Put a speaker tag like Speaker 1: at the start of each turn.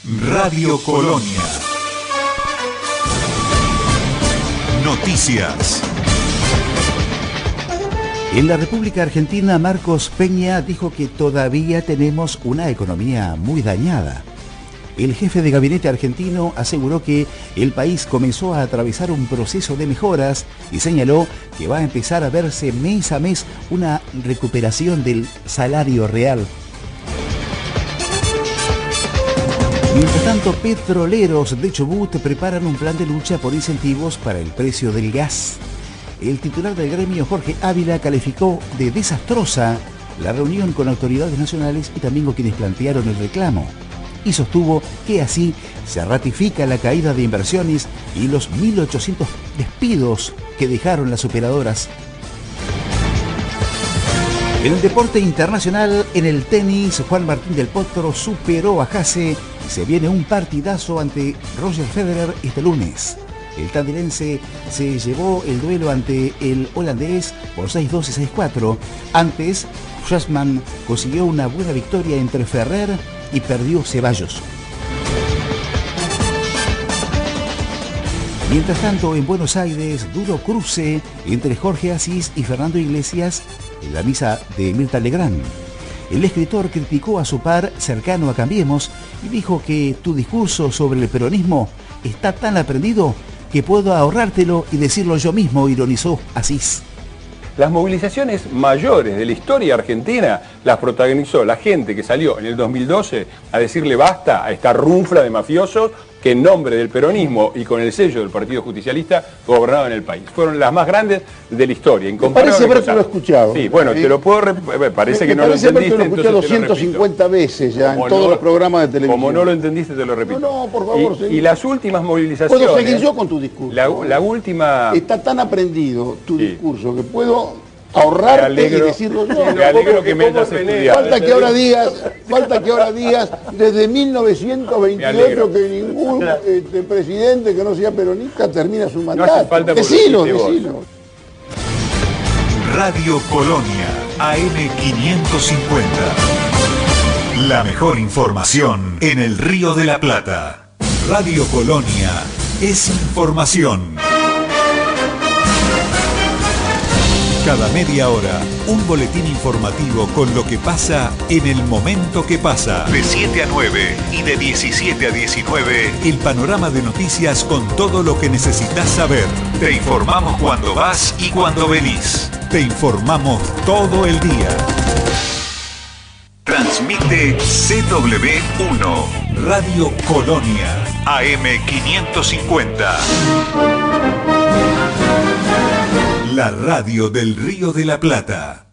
Speaker 1: Radio Colonia. Noticias.
Speaker 2: En la República Argentina, Marcos Peña dijo que todavía tenemos una economía muy dañada. El jefe de gabinete argentino aseguró que el país comenzó a atravesar un proceso de mejoras y señaló que va a empezar a verse mes a mes una recuperación del salario real. Mientras tanto, petroleros de Chubut preparan un plan de lucha por incentivos para el precio del gas. El titular del gremio, Jorge Ávila, calificó de desastrosa la reunión con autoridades nacionales y también con quienes plantearon el reclamo. Y sostuvo que así se ratifica la caída de inversiones y los 1.800 despidos que dejaron las operadoras. En el deporte internacional, en el tenis, Juan Martín del Potro superó a Hasse y se viene un partidazo ante Roger Federer este lunes. El tailandés se llevó el duelo ante el holandés por 6-2 y 6-4. Antes, Schwartzman consiguió una buena victoria entre Ferrer y perdió Ceballos. Mientras tanto, en Buenos Aires, duro cruce entre Jorge Asís y Fernando Iglesias en la misa de Mirta Legrand. El escritor criticó a su par cercano a Cambiemos y dijo que tu discurso sobre el peronismo está tan aprendido que puedo ahorrártelo y decirlo yo mismo, ironizó Asís.
Speaker 3: Las movilizaciones mayores de la historia argentina las protagonizó la gente que salió en el 2012 a decirle basta a esta runfla de mafiosos que en nombre del peronismo y con el sello del Partido Justicialista gobernaban el país. Fueron las más grandes de la historia.
Speaker 4: Parece haberte lo escuchado.
Speaker 3: Sí, bueno, te lo puedo... Parece que no lo entendiste,
Speaker 4: lo escuchado 150 veces ya en todos los programas de televisión.
Speaker 3: Como no lo entendiste, te lo repito.
Speaker 4: No, por favor.
Speaker 3: Y las últimas movilizaciones...
Speaker 4: Puedo seguir yo con tu discurso.
Speaker 3: La última...
Speaker 4: Está tan aprendido tu discurso que puedo ahorrarte y decirlo yo.
Speaker 3: Me alegro que me hayas estudiado.
Speaker 4: Falta que ahora digas desde 1928 que ningún presidente que no sea peronista termina su mandato.
Speaker 3: No hace falta.
Speaker 4: Decilo.
Speaker 1: Radio Colonia, AM550. La mejor información en el Río de la Plata. Radio Colonia es información. Cada media hora, un boletín informativo con lo que pasa en el momento que pasa. De 7 a 9 y de 17 a 19, el panorama de noticias con todo lo que necesitas saber. Te informamos cuando vas y cuando venís. Te informamos todo el día. Transmite CW1, Radio Colonia, AM550. La radio del Río de la Plata.